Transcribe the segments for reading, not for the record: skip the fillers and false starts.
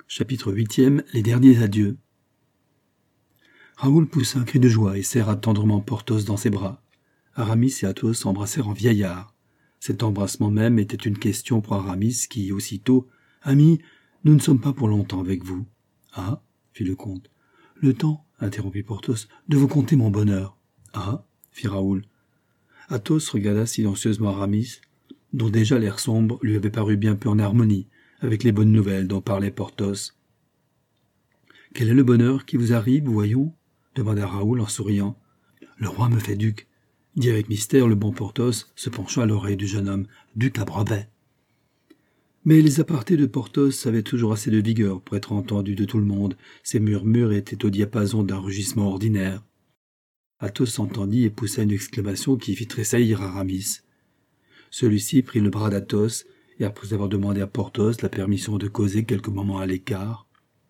Chapitre 8e. Les derniers adieux. Raoul poussa un cri de joie et serra tendrement Porthos dans ses bras. Aramis et Athos s'embrassèrent en vieillards. Cet embrassement même était une question pour Aramis qui, aussitôt, « Ami, nous ne sommes pas pour longtemps avec vous. »« Ah » fit le comte. « Le temps, » interrompit Porthos, « de vous conter mon bonheur. »« Ah » fit Raoul. Athos regarda silencieusement Aramis, dont déjà l'air sombre lui avait paru bien peu en harmonie avec les bonnes nouvelles dont parlait Porthos. « Quel est le bonheur qui vous arrive, voyons ?» demanda Raoul en souriant. « Le roi me fait duc, » dit avec mystère le bon Porthos, se penchant à l'oreille du jeune homme, « duc à brevet. » Mais les apartés de Porthos avaient toujours assez de vigueur pour être entendus de tout le monde. Ses murmures étaient au diapason d'un rugissement ordinaire. Athos s'entendit et poussa une exclamation qui fit tressaillir Aramis. Celui-ci prit le bras d'Athos et après avoir demandé à Porthos la permission de causer quelques moments à l'écart.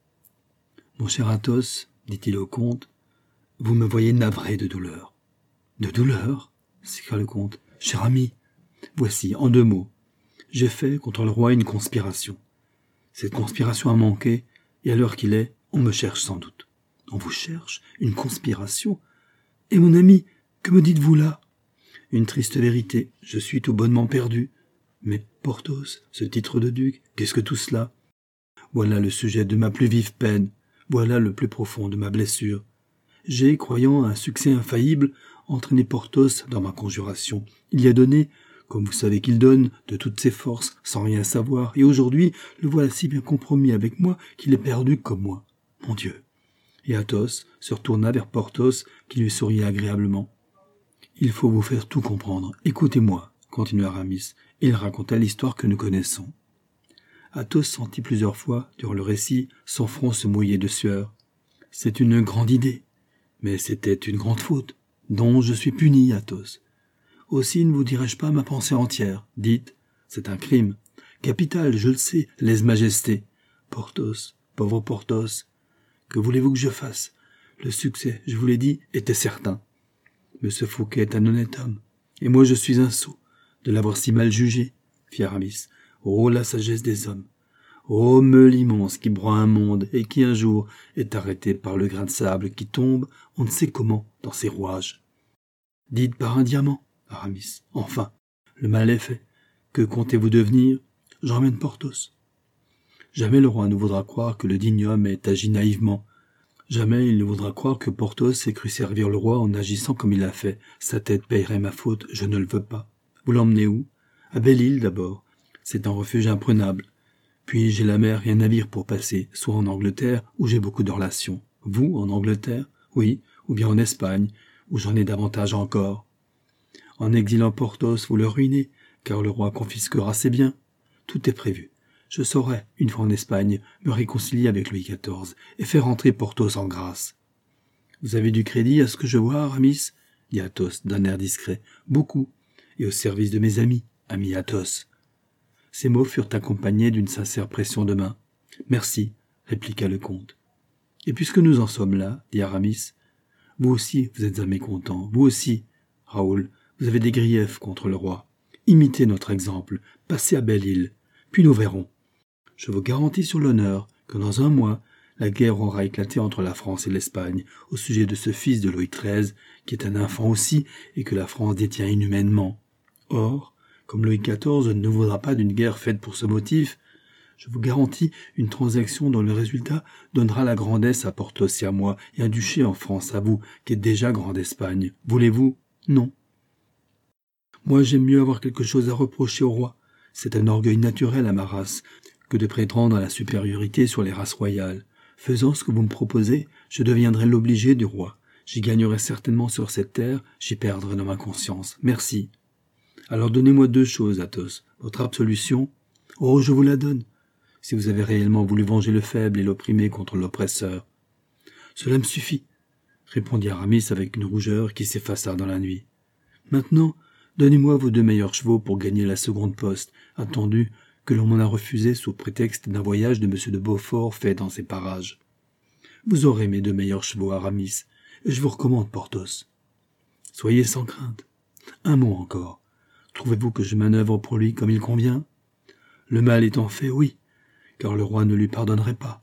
« Mon cher Athos, dit-il au comte, vous me voyez navré de douleur. »« De douleur » s'écria le comte. « Cher ami, voici, en 2 mots. J'ai fait contre le roi une conspiration. Cette conspiration a manqué, et à l'heure qu'il est, on me cherche sans doute. »« On vous cherche? Une conspiration? Et mon ami, que me dites-vous là ? » ?»« Une triste vérité, je suis tout bonnement perdu. »« Mais, Porthos, ce titre de duc, qu'est-ce que tout cela ? Voilà le sujet de ma plus vive peine, voilà le plus profond de ma blessure. J'ai, croyant à un succès infaillible, entraîné Porthos dans ma conjuration. Il y a donné, comme vous savez qu'il donne, de toutes ses forces, sans rien savoir, et aujourd'hui, le voilà si bien compromis avec moi qu'il est perdu comme moi. Mon Dieu !» Et Athos se retourna vers Porthos, qui lui souriait agréablement. « Il faut vous faire tout comprendre. Écoutez-moi, » continua Aramis, et il raconta l'histoire que nous connaissons. Athos sentit plusieurs fois, durant le récit, son front se mouiller de sueur. « C'est une grande idée, mais c'était une grande faute, dont je suis puni, Athos. Aussi ne vous dirai-je pas ma pensée entière. Dites, c'est un crime. Capital, je le sais, lèse-majesté. Porthos, pauvre Porthos, que voulez-vous que je fasse? Le succès, je vous l'ai dit, était certain. Mais ce Fouquet est un honnête homme, et moi je suis un sot, de l'avoir si mal jugé, fit Aramis. Oh, la sagesse des hommes! Oh, meule immense qui broie un monde et qui un jour est arrêté par le grain de sable qui tombe, on ne sait comment, dans ses rouages. Dites par un diamant, Aramis. Enfin, le mal est fait. Que comptez-vous devenir? J'emmène Porthos. Jamais le roi ne voudra croire que le digne homme ait agi naïvement. Jamais il ne voudra croire que Porthos ait cru servir le roi en agissant comme il l'a fait. Sa tête payerait ma faute, je ne le veux pas. Vous l'emmenez où? À Belle-Île d'abord. C'est un refuge imprenable. Puis j'ai la mer et un navire pour passer, soit en Angleterre, où j'ai beaucoup de relations. Vous, en Angleterre? Oui, ou bien en Espagne, où j'en ai davantage encore. En exilant Porthos, vous le ruinez, car le roi confisquera ses biens. Tout est prévu. Je saurai, une fois en Espagne, me réconcilier avec Louis XIV et faire entrer Porthos en grâce. Vous avez du crédit à ce que je vois, Aramis? Dit Athos d'un air discret. Beaucoup, et au service de mes amis, ami Athos. Ces mots furent accompagnés d'une sincère pression de main. Merci, répliqua le comte. Et puisque nous en sommes là, dit Aramis, vous aussi vous êtes un mécontent, vous aussi, Raoul, vous avez des griefs contre le roi. Imitez notre exemple, passez à Belle-Île, puis nous verrons. Je vous garantis sur l'honneur que dans 1 mois, la guerre aura éclaté entre la France et l'Espagne au sujet de ce fils de Louis XIII, qui est un enfant aussi et que la France détient inhumainement. Or, comme Louis XIV ne voudra pas d'une guerre faite pour ce motif, je vous garantis une transaction dont le résultat donnera la grandesse à Porthos et à moi, et un duché en France à vous, qui êtes déjà grand d'Espagne. Voulez-vous? Non. Moi, j'aime mieux avoir quelque chose à reprocher au roi. C'est un orgueil naturel à ma race, que de prétendre à la supériorité sur les races royales. Faisant ce que vous me proposez, je deviendrai l'obligé du roi. J'y gagnerai certainement sur cette terre, j'y perdrai dans ma conscience. Merci. Alors donnez-moi 2 choses, Athos. Votre absolution? Oh, je vous la donne, si vous avez réellement voulu venger le faible et l'opprimé contre l'oppresseur. Cela me suffit, répondit Aramis avec une rougeur qui s'effaça dans la nuit. Maintenant, donnez-moi vos 2 meilleurs chevaux pour gagner la seconde poste, attendu que l'on m'en a refusé sous prétexte d'un voyage de M. de Beaufort fait dans ces parages. Vous aurez mes 2 meilleurs chevaux, Aramis, et je vous recommande Porthos. Soyez sans crainte. Un mot encore. Trouvez-vous que je manœuvre pour lui comme il convient? Le mal étant fait, oui, car le roi ne lui pardonnerait pas,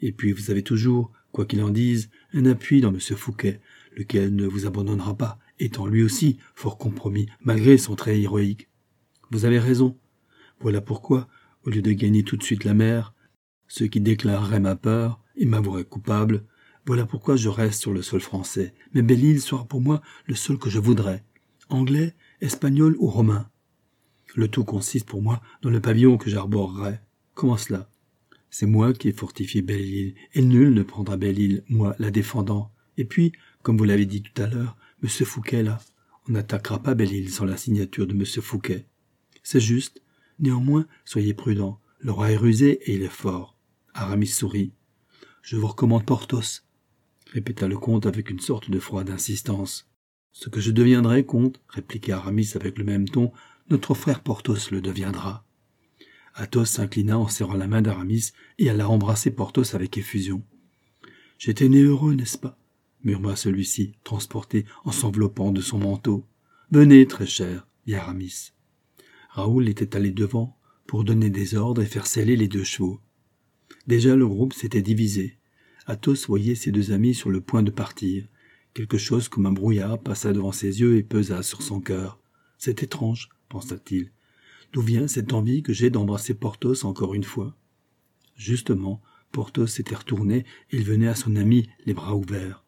Et puis vous avez toujours, quoi qu'il en dise, un appui dans M. Fouquet, lequel ne vous abandonnera pas, étant lui aussi fort compromis, malgré son trait héroïque. Vous avez raison. Voilà pourquoi, au lieu de gagner tout de suite la mer, ce qui déclarerait ma peur et m'avouerait coupable, voilà pourquoi je reste sur le sol français. Mais Belle-Île sera pour moi le sol que je voudrais. Anglais, espagnol ou romain. Le tout consiste pour moi dans le pavillon que j'arborerai. Comment cela? C'est moi qui ai fortifié Belle-Île, et nul ne prendra Belle-Île, moi la défendant. Et puis, comme vous l'avez dit tout à l'heure, M. Fouquet là, on n'attaquera pas Belle-Île sans la signature de M. Fouquet. C'est juste. Néanmoins, soyez prudents. Le roi est rusé et il est fort. Aramis sourit. Je vous recommande Porthos, répéta le comte avec une sorte de froide insistance. Ce que je deviendrai, comte, répliqua Aramis avec le même ton, notre frère Porthos le deviendra. Athos s'inclina en serrant la main d'Aramis et alla embrasser Porthos avec effusion. « J'étais né heureux, n'est-ce pas ?» murmura celui-ci, transporté en s'enveloppant de son manteau. « Venez, très cher, dit Aramis. » Raoul était allé devant pour donner des ordres et faire seller les 2 chevaux. Déjà le groupe s'était divisé. Athos voyait ses 2 amis sur le point de partir. Quelque chose comme un brouillard passa devant ses yeux et pesa sur son cœur. « C'est étrange, pensa-t-il. D'où vient cette envie que j'ai d'embrasser Porthos encore une fois ?» Justement, Porthos s'était retourné et il venait à son ami les bras ouverts.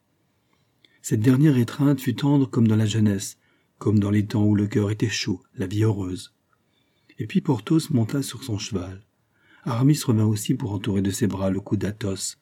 Cette dernière étreinte fut tendre comme dans la jeunesse, comme dans les temps où le cœur était chaud, la vie heureuse. Et puis Porthos monta sur son cheval. Aramis revint aussi pour entourer de ses bras le cou d'Athos.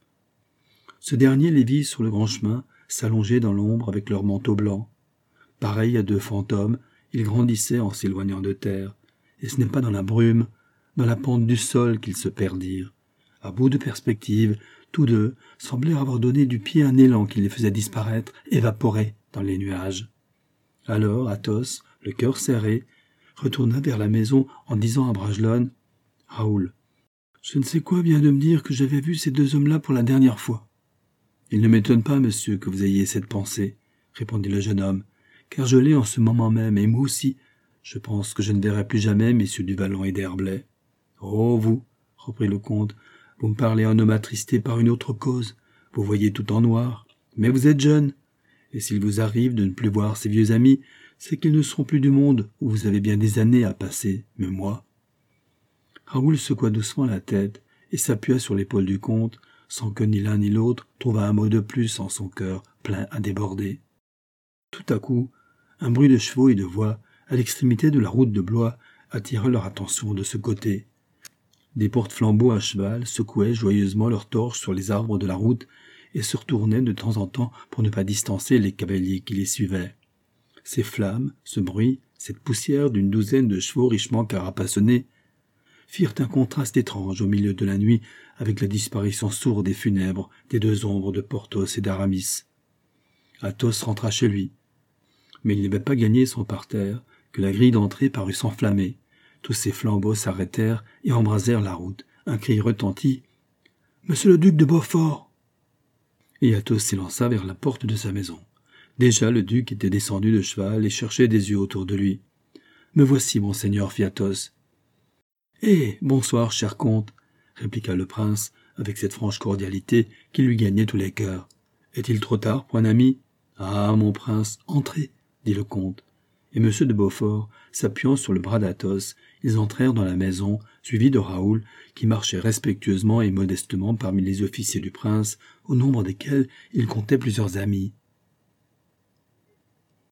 Ce dernier les vit sur le grand chemin, s'allonger dans l'ombre avec leur manteau blanc. Pareils à 2 fantômes, ils grandissaient en s'éloignant de terre, et ce n'est pas dans la brume, dans la pente du sol qu'ils se perdirent. À bout de perspective, tous 2 semblèrent avoir donné du pied un élan qui les faisait disparaître, évaporer dans les nuages. Alors Athos, le cœur serré, retourna vers la maison en disant à Bragelonne « Raoul, je ne sais quoi vient de me dire que j'avais vu ces 2 hommes-là pour la dernière fois. »« Il ne m'étonne pas, monsieur, que vous ayez cette pensée, » répondit le jeune homme, « car je l'ai en ce moment même, et moi aussi. Je pense que je ne verrai plus jamais messieurs du Vallon et d'Herblay. »« Oh, vous, » reprit le comte, « vous me parlez en homme attristé par une autre cause. Vous voyez tout en noir. Mais vous êtes jeune. Et s'il vous arrive de ne plus voir ces vieux amis, c'est qu'ils ne seront plus du monde où vous avez bien des années à passer, mais moi. » Raoul secoua doucement la tête et s'appuya sur l'épaule du comte, sans que ni l'un ni l'autre trouvât un mot de plus en son cœur plein à déborder. Tout à coup, un bruit de chevaux et de voix, à l'extrémité de la route de Blois, attira leur attention de ce côté. Des porte-flambeaux à cheval secouaient joyeusement leurs torches sur les arbres de la route et se retournaient de temps en temps pour ne pas distancer les cavaliers qui les suivaient. Ces flammes, ce bruit, cette poussière d'une 12aine de chevaux richement carapassonnés firent un contraste étrange au milieu de la nuit avec la disparition sourde et funèbre des 2 ombres de Porthos et d'Aramis. Athos rentra chez lui. Mais il n'avait pas gagné son parterre que la grille d'entrée parut s'enflammer. Tous ces flambeaux s'arrêtèrent et embrasèrent la route. Un cri retentit. « Monsieur le duc de Beaufort !» Et Athos s'élança vers la porte de sa maison. Déjà le duc était descendu de cheval et cherchait des yeux autour de lui. « Me voici, monseigneur, fit Athos. »« Eh, bonsoir, cher comte, » répliqua le prince, avec cette franche cordialité qui lui gagnait tous les cœurs. « Est-il trop tard pour un ami ?»« Ah, mon prince, entrez, » dit le comte. Et M. de Beaufort, s'appuyant sur le bras d'Athos, ils entrèrent dans la maison, suivis de Raoul, qui marchait respectueusement et modestement parmi les officiers du prince, au nombre desquels il comptait plusieurs amis.